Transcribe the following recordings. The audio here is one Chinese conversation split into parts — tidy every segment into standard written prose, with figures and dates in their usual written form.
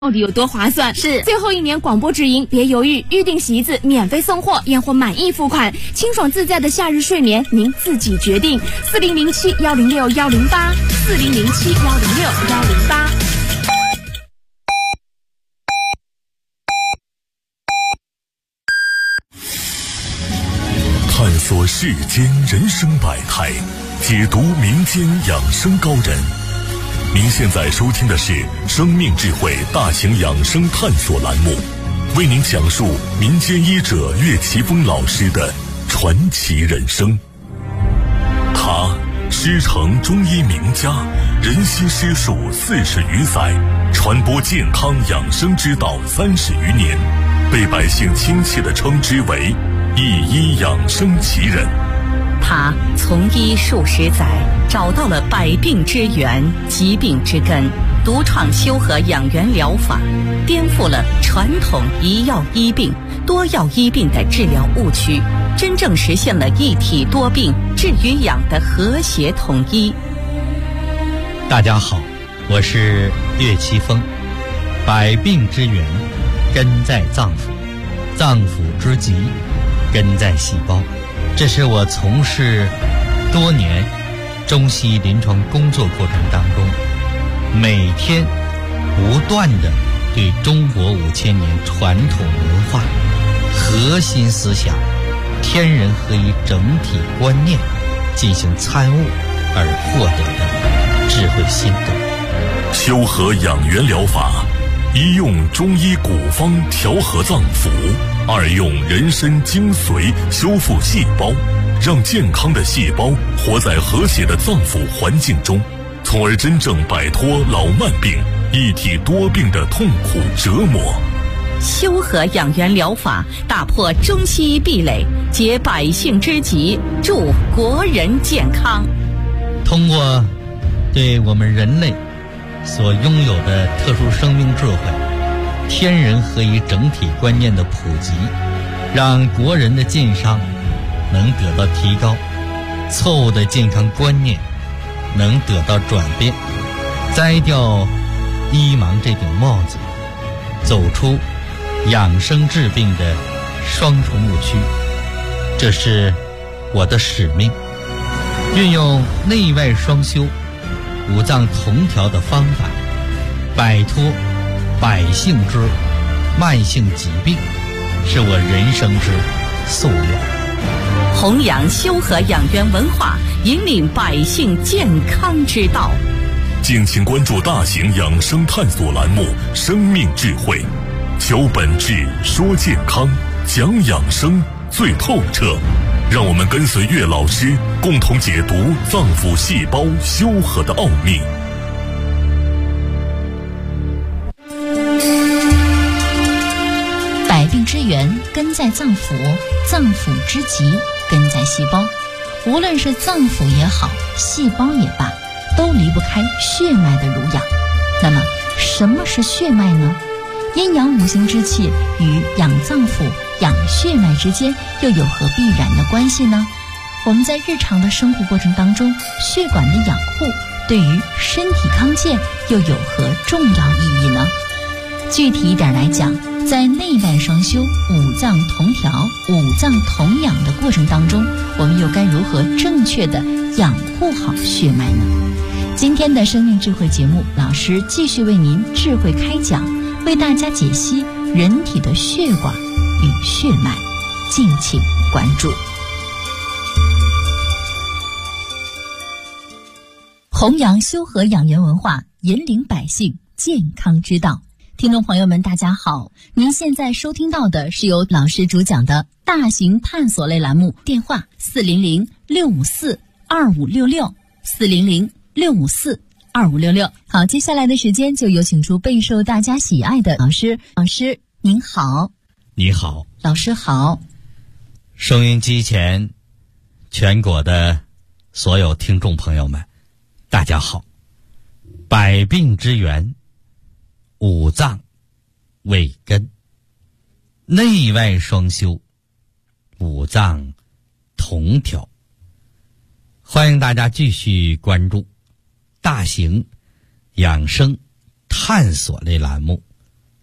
到底有多划算？ 是最后一年广播直营，别犹豫，预定席子免费送货，验货满意付款，清爽自在的夏日睡眠，您自己决定。4007-106-108，4007-106-108。 探索世间人生百态，解读民间养生高人。您现在收听的是生命智慧大型养生探索栏目，为您讲述民间医者岳奇峰老师的传奇人生。他师承中医名家，人心师术40余载，传播健康养生之道30余年，被百姓亲切地称之为一医养生奇人。 他从医数十载，找到了百病之源、疾病之根，独创修和养元疗法，颠覆了传统一药医病、多药医病的治疗误区，真正实现了一体多病、治与养的和谐统一。 大家好，我是岳奇峰。百病之源根在脏腑，脏腑之疾根在细胞。这是我从事多年中西医临床工作过程当中，每天不断地对中国5000年传统文化核心思想天人合一整体观念进行参悟而获得的智慧心得。 修和养元疗法，一用中医古方调和脏腑，二用人参精髓修复细胞，让健康的细胞活在和谐的脏腑环境中，从而真正摆脱老慢病、一体多病的痛苦折磨。 修和养元疗法打破中西医壁垒，解百姓之急，助国人健康。 通过对我们人类所拥有的特殊生命智慧、天人合一整体观念的普及，让国人的健康能得到提高，错误的健康观念能得到转变，摘掉医盲这顶帽子，走出养生治病的双重误区。这是我的使命，运用内外双修、五脏同调的方法，摆脱百姓之慢性疾病，是我人生之夙愿。 弘扬修和养元文化，引领百姓健康之道。 敬请关注大型养生探索栏目《生命智慧》，求本质，说健康，讲养生最透彻。让我们跟随岳老师，共同解读脏腑细胞修和的奥秘。 百病之源根在脏腑，脏腑之疾根在细胞。无论是脏腑也好，细胞也罢，都离不开血脉的濡养。那么什么是血脉呢？阴阳五行之气与养脏腑、养血脉之间又有何必然的关系呢？我们在日常的生活过程当中，血管的养护对于身体康健又有何重要意义呢？具体一点来讲，在内外双修、五脏同调、五脏同养的过程当中，我们又该如何正确的养护好血脉呢？今天的生命智慧节目，老师继续为您智慧开讲，为大家解析人体的血管与血脉，敬请关注。弘扬修和养元文化，引领百姓健康之道。听众朋友们大家好，您现在收听到的是由老师主讲的大型探索类栏目，电话400-654-2566，400-654-2566。好，接下来的时间就有请出备受大家喜爱的老师。老师您好。 你好。 老师好。 收音机前全国的所有听众朋友们大家好。百病之源，五脏为根，内外双修，五脏同调。欢迎大家继续关注大型养生探索类栏目《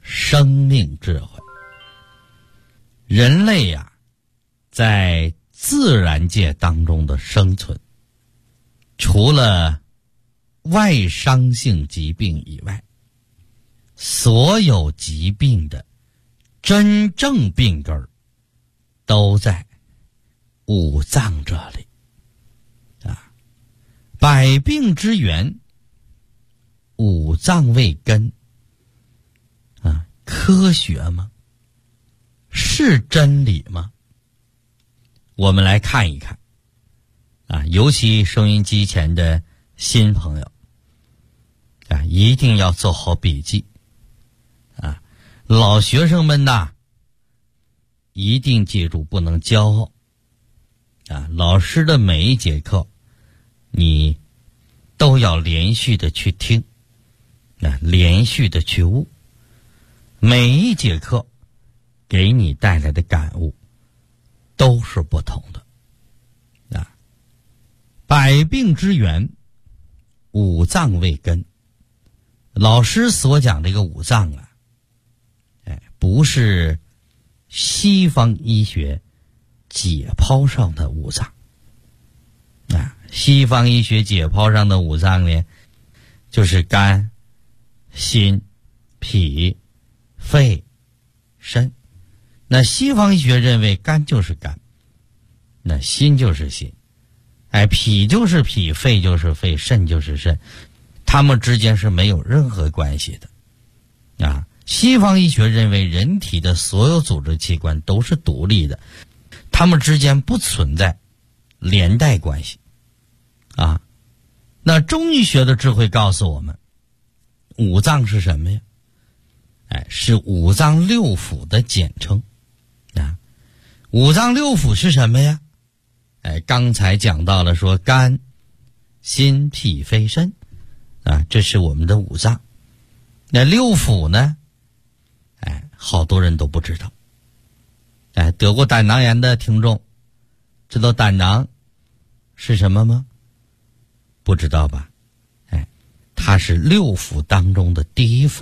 生命智慧。人类呀，在自然界当中的生存，除了外伤性疾病以外，所有疾病的真正病根儿都在五脏这里啊。百病之源，五脏为根啊，科学吗？是真理吗？我们来看一看啊，尤其收音机前的新朋友啊，一定要做好笔记啊。老学生们呐，一定记住，不能骄傲啊。老师的每一节课，你都要连续的去听啊，连续的去悟。每一节课给你带来的感悟都是不同的啊。百病之源，五脏为根。老师所讲这个五脏啊，不是西方医学解剖上的五脏啊。西方医学解剖上的五脏呢，就是肝、心、脾、肺、肾。那西方医学认为肝就是肝，那心就是心，脾就是脾，肺就是肺，肾就是肾，它们之间是没有任何关系的啊。西方医学认为人体的所有组织器官都是独立的，它们之间不存在连带关系啊。那中医学的智慧告诉我们，五脏是什么呀？是五脏六腑的简称啊。五脏六腑是什么呀？刚才讲到了说肝、心、脾、肺、肾啊，这是我们的五脏。那六腑呢？好多人都不知道。得过胆囊炎的听众知道胆囊是什么吗？不知道吧？它是六腑当中的第一腑。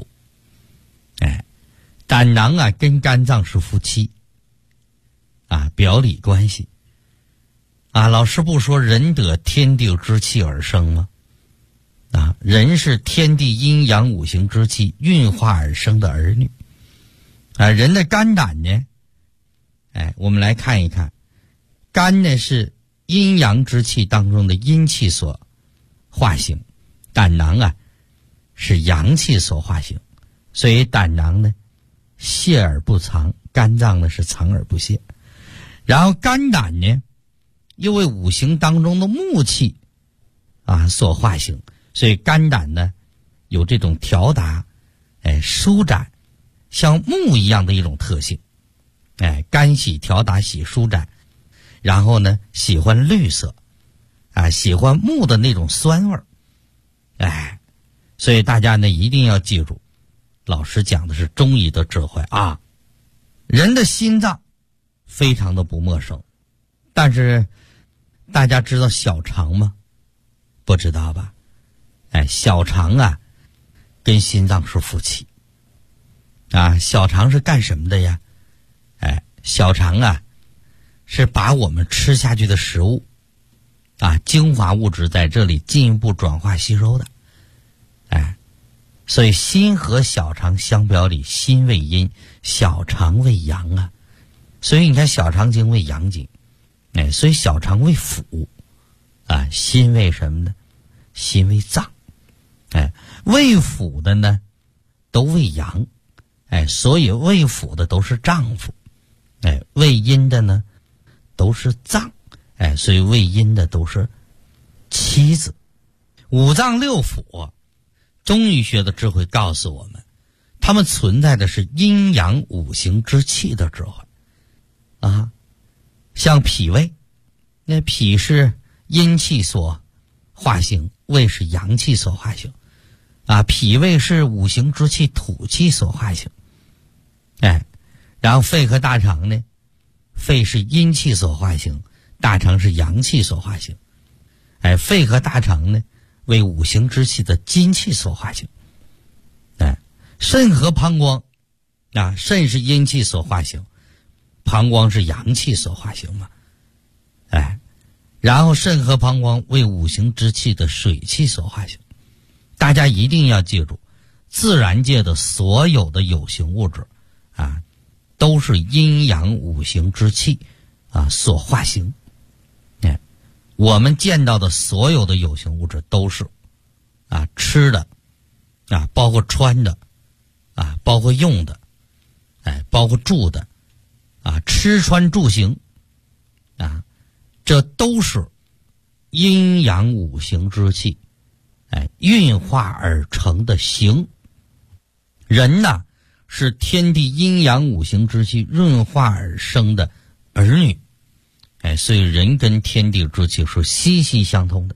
胆囊啊跟肝脏是夫妻啊，表里关系啊。老师不说人得天地之气而生吗？啊，人是天地阴阳五行之气运化而生的儿女啊。人的肝胆呢，我们来看一看，肝呢是阴阳之气当中的阴气所化形，胆囊啊是阳气所化形，所以胆囊呢泄而不藏，肝脏呢是藏而不泄。然后肝胆呢又为五行当中的木气啊所化形，所以肝胆呢有这种调达舒展像木一样的一种特性。肝喜调达，喜舒展，然后呢喜欢绿色啊，喜欢木的那种酸味儿。所以大家呢一定要记住，老师讲的是中医的智慧啊。人的心脏非常的不陌生，但是大家知道小肠吗？不知道吧？小肠啊跟心脏是夫妻啊。小肠是干什么的呀？小肠啊是把我们吃下去的食物啊精华物质在这里进一步转化吸收的。所以心和小肠相表里，心为阴，小肠为阳啊。所以你看小肠经为阳经，所以小肠为腑啊。心为什么呢？心为脏。为腑的呢都为阳，所以为腑的都是丈夫，为阴的呢都是脏，所以为阴的都是妻子。五脏六腑，中医学的智慧告诉我们，它们存在的是阴阳五行之气的智慧啊。像脾胃，那脾是阴气所化形，胃是阳气所化形啊。脾胃是五行之气土气所化形。然后肺和大肠呢，肺是阴气所化形，大肠是阳气所化形。肺和大肠呢为五行之气的金气所化形。肾和膀胱肾是阴气所化形，膀胱是阳气所化形嘛。然后肾和膀胱为五行之气的水气所化形。大家一定要记住，自然界的所有的有形物质都是阴阳五行之气所化形。我们见到的所有的有形物质都是吃的包括穿的包括用的包括住的吃穿住行这都是阴阳五行之气运化而成的形。人是天地阴阳五行之气润化而生的儿女，所以人跟天地之气是息息相通的。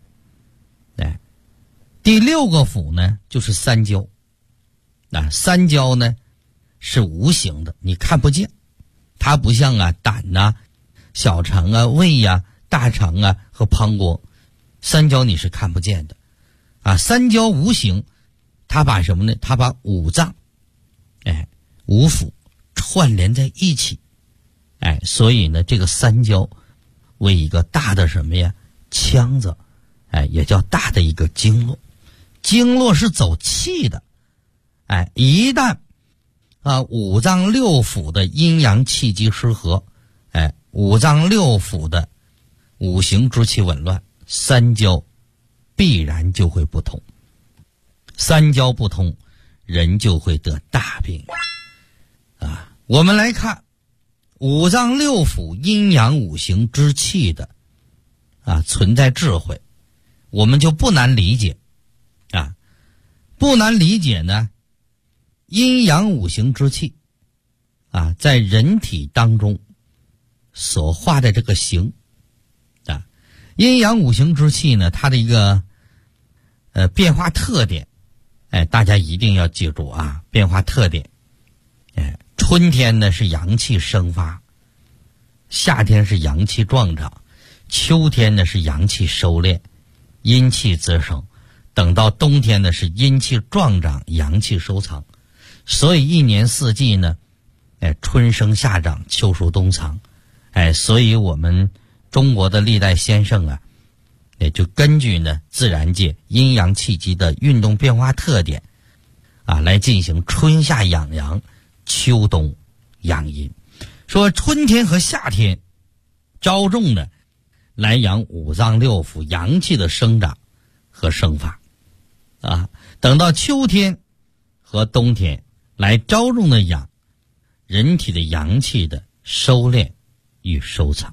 第六个腑呢就是三焦。三焦呢是无形的，你看不见，它不像胆小肠胃大肠和膀胱，三焦你是看不见的三焦无形，它把什么呢？它把五脏五腑串联在一起所以呢这个三焦为一个大的什么呀腔子也叫大的一个经络。经络是走气的一旦五脏六腑的阴阳气机失和五脏六腑的五行之气紊乱，三焦必然就会不通。三焦不通，人就会得大病我们来看五脏六腑阴阳五行之气的存在智慧，我们就不难理解不难理解呢，阴阳五行之气在人体当中所化的这个形阴阳五行之气呢，它的一个变化特点大家一定要记住变化特点春天呢是阳气生发，夏天是阳气壮长，秋天呢是阳气收敛，阴气滋生，等到冬天呢是阴气壮长，阳气收藏。所以一年四季呢春生夏长，秋收冬藏所以我们中国的历代先生也就根据呢自然界阴阳气机的运动变化特点来进行春夏养阳，秋冬养阴。说春天和夏天着重的来养五脏六腑阳气的生长和生发等到秋天和冬天来着重的养人体的阳气的收敛与收藏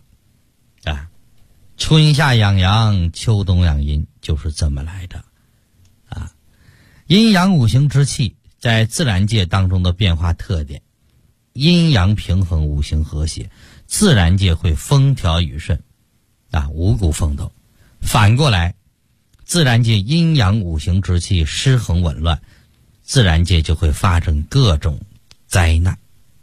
春夏养阳，秋冬养阴，就是这么来的阴阳五行之气在自然界当中的变化特点，阴阳平衡，五行和谐，自然界会风调雨顺五谷丰登。反过来自然界阴阳五行之气失衡紊乱，自然界就会发生各种灾难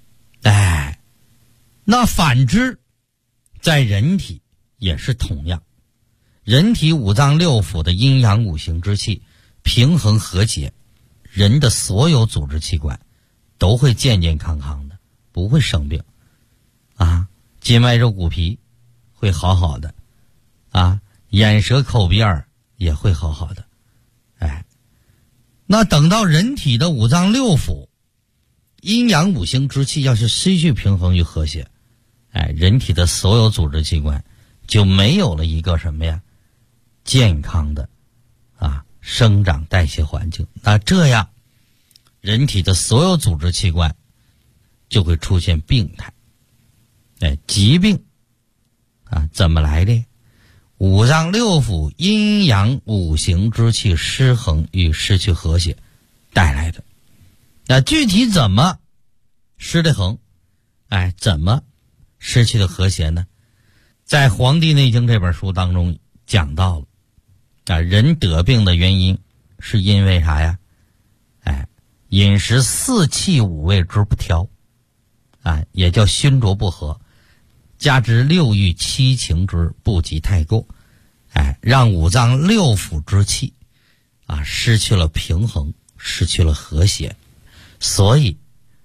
那反之在人体也是同样，人体五脏六腑的阴阳五行之气平衡和谐，人的所有组织器官都会健健康康的，不会生病筋脉肉骨皮会好好的眼舌口鼻耳也会好好的那等到人体的五脏六腑阴阳五行之气要是失去平衡与和谐人体的所有组织器官就没有了一个什么呀健康的生长代谢环境。那这样人体的所有组织器官就会出现病态疾病怎么来的？五脏六腑阴阳五行之气失衡与失去和谐带来的。那具体怎么失的衡怎么失去的和谐呢？在《黄帝内经》这本书当中讲到了人得病的原因是因为啥呀饮食四气五味之不调也叫熏浊不和，加之六欲七情之不及太过让五脏六腑之气失去了平衡，失去了和谐，所以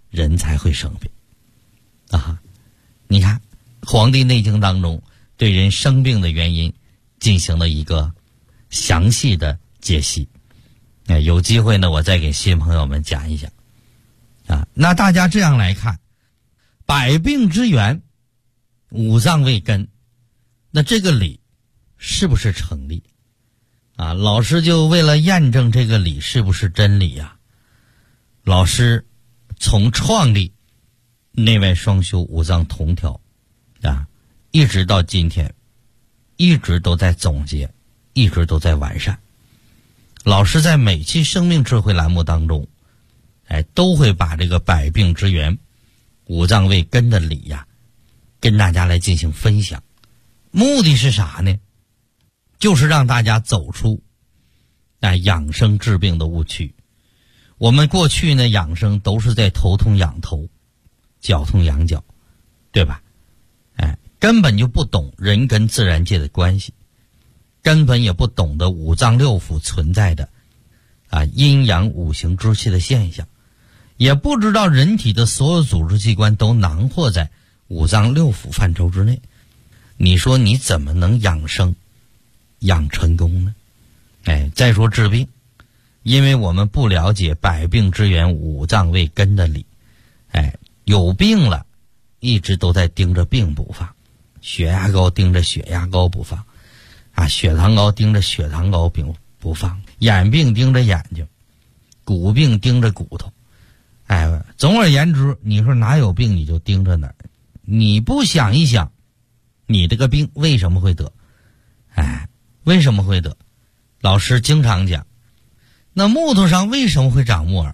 人才会生病啊。你看《黄帝内经》当中对人生病的原因进行了一个详细的解析。有机会呢，我再给新朋友们讲一讲啊。那大家这样来看，百病之源，五脏为根，那这个理是不是成立啊？老师就为了验证这个理是不是真理呀，老师从创立内外双修五脏同调啊，一直到今天，一直都在总结，一直都在完善。老师在每期生命智慧栏目当中，都会把这个百病之源、五脏为根的理呀，跟大家来进行分享。目的是啥呢？就是让大家走出养生治病的误区。我们过去呢，养生都是在头痛养头，脚痛养脚，对吧？根本就不懂人跟自然界的关系，根本也不懂得五脏六腑存在的阴阳五行之气的现象，也不知道人体的所有组织器官都囊括在五脏六腑范畴之内。你说你怎么能养生养成功呢？再说治病，因为我们不了解百病之源五脏为根的理，有病了一直都在盯着病不放，血压高盯着血压高不放血糖高盯着血糖高不放，眼病盯着眼睛，骨病盯着骨头。总而言之，你说哪有病你就盯着哪儿，你不想一想你这个病为什么会得？为什么会得？老师经常讲，那木头上为什么会长木耳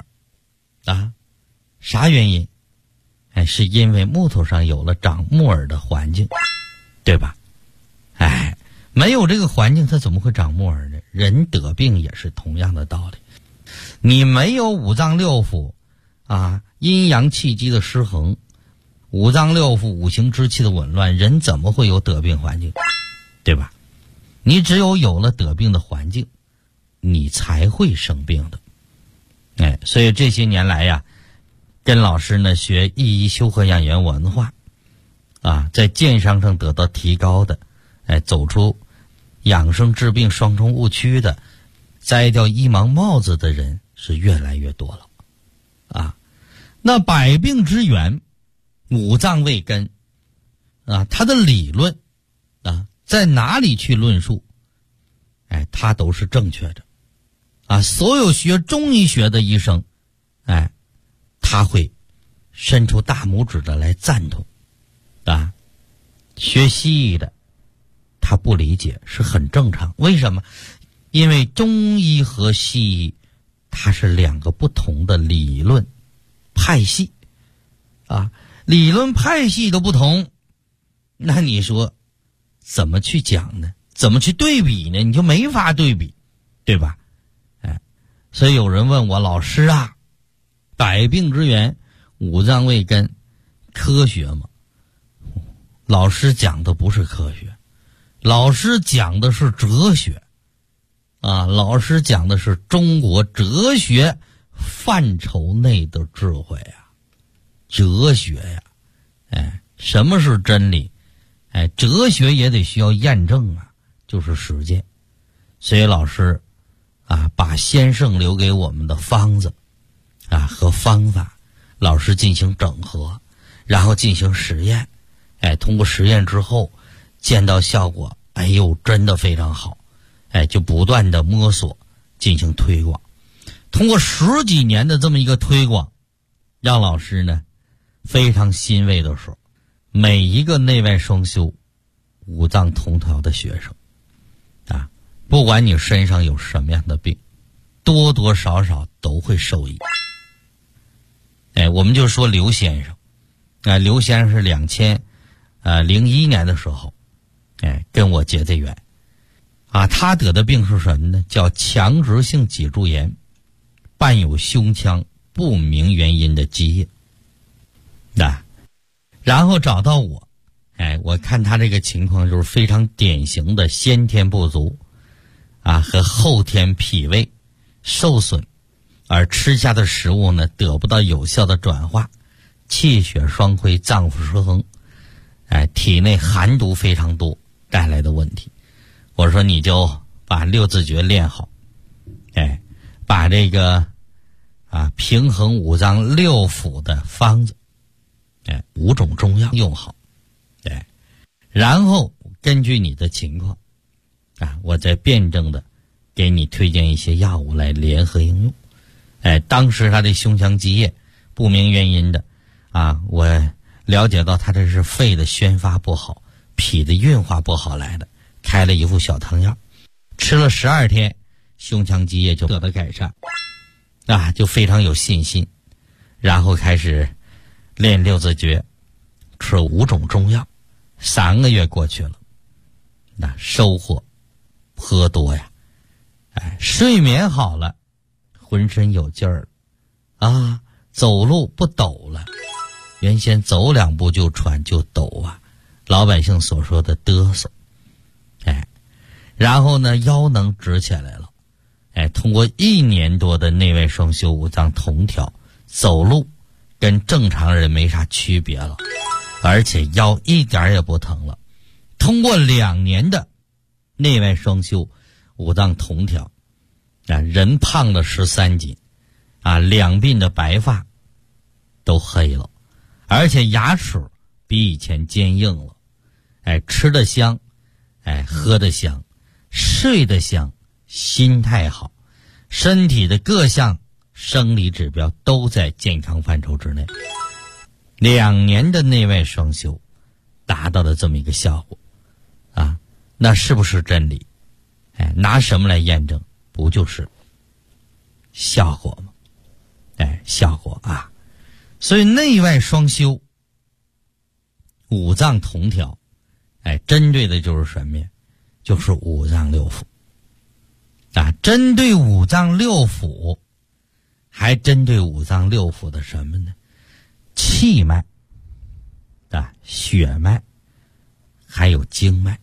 啥原因？是因为木头上有了长木耳的环境，对吧？没有这个环境它怎么会长木耳呢？人得病也是同样的道理。你没有五脏六腑阴阳气机的失衡，五脏六腑五行之气的紊乱，人怎么会有得病环境？对吧？你只有了得病的环境，你才会生病的。所以这些年来呀，跟老师呢学一医修和养元文化在健康上得到提高的，走出养生治病双重误区的，摘掉一盲帽子的人是越来越多了那百病之源，五脏为根它的理论在哪里去论述它都是正确的所有学中医学的医生他会伸出大拇指的来赞同学西医的他不理解是很正常。为什么？因为中医和西医它是两个不同的理论派系理论派系都不同，那你说怎么去讲呢？怎么去对比呢？你就没法对比，对吧？所以有人问我，老师百病之源五脏为根科学吗？老师讲的不是科学，老师讲的是哲学老师讲的是中国哲学范畴内的智慧哲学什么是真理？哲学也得需要验证就是实践。所以老师把先生留给我们的方子和方法，老师进行整合，然后进行实验，通过实验之后见到效果，真的非常好，就不断的摸索进行推广。通过10几年的这么一个推广，让老师呢非常欣慰的说，每一个内外双修五脏同调的学生不管你身上有什么样的病，多多少少都会受益。我们就说刘先生刘先生是2001年的时候跟我结的缘他得的病是什么呢？叫强直性脊柱炎，伴有胸腔不明原因的积液然后找到我我看他这个情况就是非常典型的先天不足和后天脾胃受损，而吃下的食物呢得不到有效的转化， 气血双亏、脏腑失衡，体内寒毒非常多带来的问题。我说你就把六字诀练好，把这个平衡五脏六腑的方子，5种中药用好，然后根据你的情况我再辩证的给你推荐一些药物来联合应用。当时他的胸腔积液不明原因的我了解到他这是肺的宣发不好，脾的运化不好来的，开了一副小汤药，吃了12天，胸腔积液就得到改善就非常有信心，然后开始练六字诀，吃5种中药，3个月过去了，那收获颇多呀。睡眠好了，浑身有劲儿了走路不抖了，原先走2步就喘就抖老百姓所说的嘚瑟。然后呢，腰能直起来了，通过1年多的内外双修五脏同调，走路跟正常人没啥区别了，而且腰一点也不疼了。通过2年的内外双修五脏同调人胖了13斤两鬓的白发都黑了，而且牙齿比以前坚硬了，吃得香，喝得香，睡得香，心态好，身体的各项生理指标都在健康范畴之内。2年的内外双修达到了这么一个效果那是不是真理？拿什么来验证？不就是效果吗？效果所以内外双修五脏同调针对的就是什么呀？就是五脏六腑针对五脏六腑，还针对五脏六腑的什么呢？气脉血脉还有经脉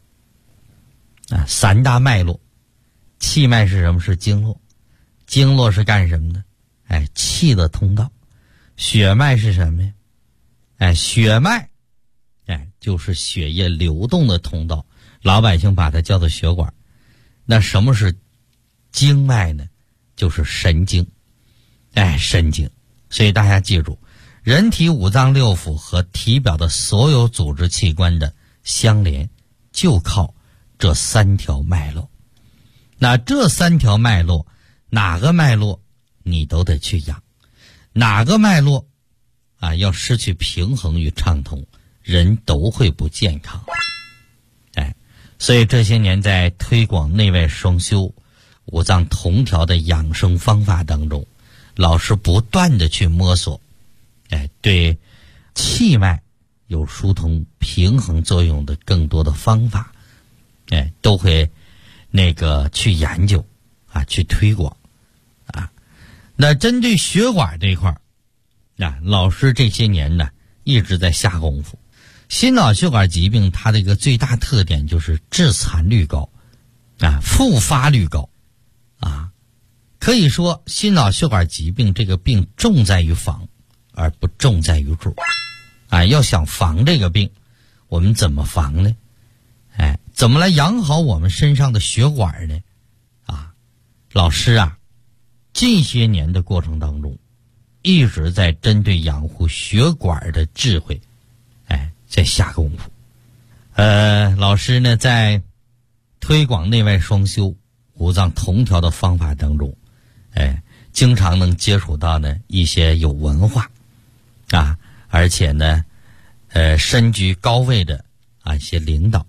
3大脉络。气脉是什么？是经络。经络是干什么的？气的通道。血脉是什么呀？血脉就是血液流动的通道，老百姓把它叫做血管。那什么是经脉呢？就是神经。神经。所以大家记住，人体五脏六腑和体表的所有组织器官的相连，就靠这3条脉络。那这3条脉络，哪个脉络你都得去养，哪个脉络要失去平衡与畅通，人都会不健康。所以这些年在推广内外双修五脏同调的养生方法当中，老师不断的去摸索对气脉有疏通平衡作用的更多的方法都会去研究去推广那针对血管这一块老师这些年呢一直在下功夫。心脑血管疾病它的一个最大特点就是致残率高复发率高可以说心脑血管疾病这个病重在于防而不重在于治要想防这个病，我们怎么防呢？怎么来养好我们身上的血管呢？老师近些年的过程当中一直在针对养护血管的智慧在下功夫。老师呢在推广内外双修五脏同调的方法当中经常能接触到呢一些有文化而且呢身居高位的一些领导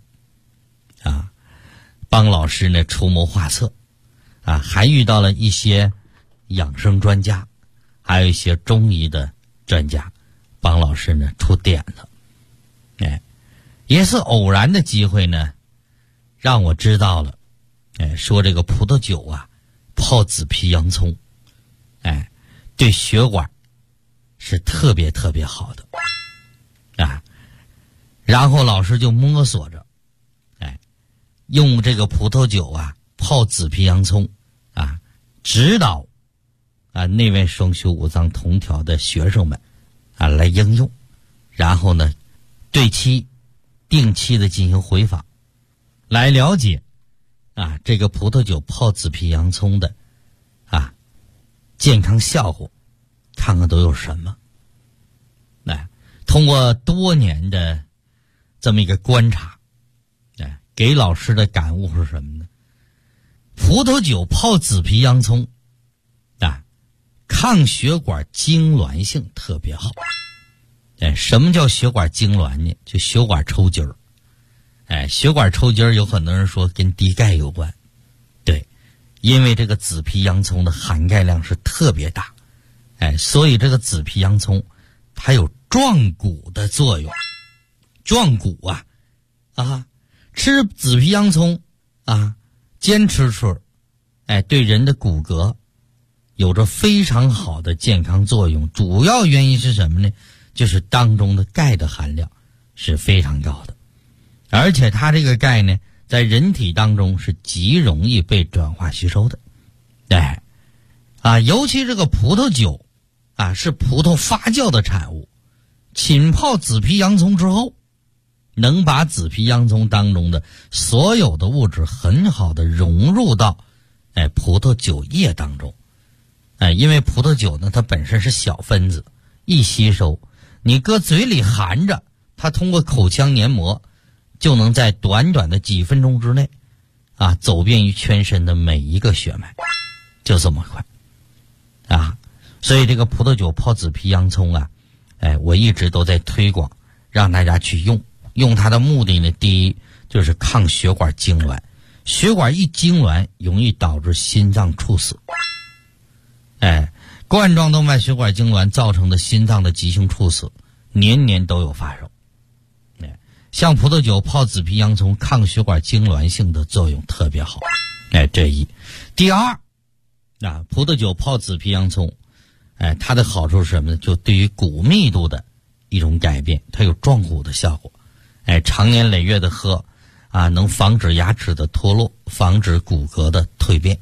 帮老师呢出谋划策还遇到了一些养生专家，还有一些中医的专家帮老师呢出点子。也是偶然的机会呢让我知道了说这个葡萄酒泡紫皮洋葱对血管是特别特别好的然后老师就摸索着用这个葡萄酒泡紫皮洋葱指导内外双修五脏同调的学生们来应用，然后呢对其定期的进行回访，来了解这个葡萄酒泡紫皮洋葱的健康效果，看看都有什么。通过多年的这么一个观察，给老师的感悟是什么呢？葡萄酒泡紫皮洋葱抗血管痉挛性特别好。什么叫血管痉挛呢？就血管抽筋儿。血管抽筋儿有很多人说跟低钙有关，对，因为这个紫皮洋葱的含钙量是特别大，所以这个紫皮洋葱它有壮骨的作用。壮骨吃紫皮洋葱坚持吃，对人的骨骼有着非常好的健康作用。主要原因是什么呢？就是当中的钙的含量是非常高的，而且它这个钙呢，在人体当中是极容易被转化吸收的。尤其这个葡萄酒是葡萄发酵的产物，浸泡紫皮洋葱之后，能把紫皮洋葱当中的所有的物质很好的融入到葡萄酒液当中。因为葡萄酒呢，它本身是小分子，易吸收，你搁嘴里含着，它通过口腔黏膜就能在短短的几分钟之内走遍于全身的每一个血脉，就这么快所以这个葡萄酒泡紫皮洋葱我一直都在推广，让大家去用它的目的呢，第一就是抗血管痉挛，血管一痉挛容易导致心脏猝死。冠状动脉血管痉挛造成的心脏的急性猝死年年都有发生。像葡萄酒泡紫皮洋葱抗血管痉挛性的作用特别好。这一。第二葡萄酒泡紫皮洋葱它的好处是什么呢？就对于骨密度的一种改变，它有壮骨的效果。长年累月的喝能防止牙齿的脱落，防止骨骼的蜕变。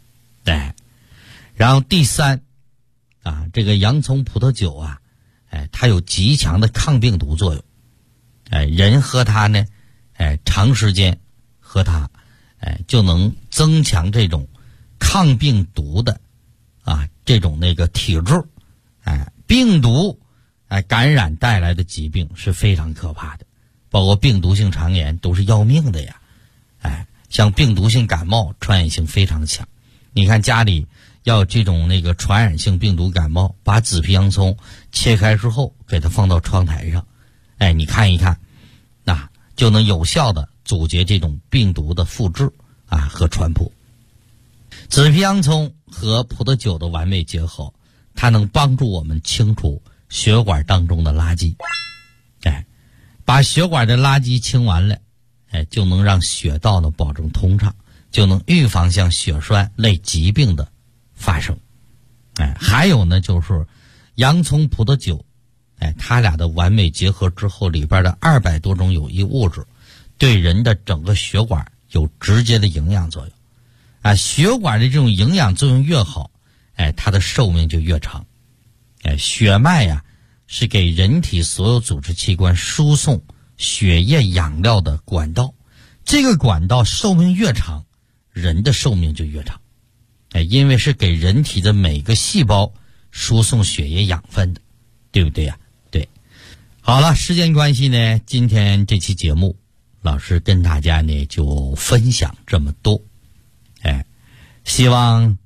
然后第三这个洋葱葡萄酒它有极强的抗病毒作用。人喝它呢长时间喝它就能增强这种抗病毒的这种那个体质。病毒感染带来的疾病是非常可怕的，包括病毒性肠炎都是要命的呀。像病毒性感冒传染性非常强，你看家里要这种那个传染性病毒感冒，把紫皮洋葱切开之后给它放到窗台上，你看一看，就能有效的阻绝这种病毒的复制和传播。紫皮洋葱和葡萄酒的完美结合，它能帮助我们清除血管当中的垃圾。把血管的垃圾清完了，就能让血道呢保证通畅，就能预防像血栓类疾病的发生。还有呢就是洋葱葡萄酒它俩的完美结合之后，里边的200多种有益物质对人的整个血管有直接的营养作用。血管的这种营养作用越好，它的寿命就越长。血脉是给人体所有组织器官输送血液养料的管道，这个管道寿命越长，人的寿命就越长。因为是给人体的每个细胞输送血液养分的，对不对呀？对。好了，时间关系呢，今天这期节目老师跟大家呢就分享这么多。希望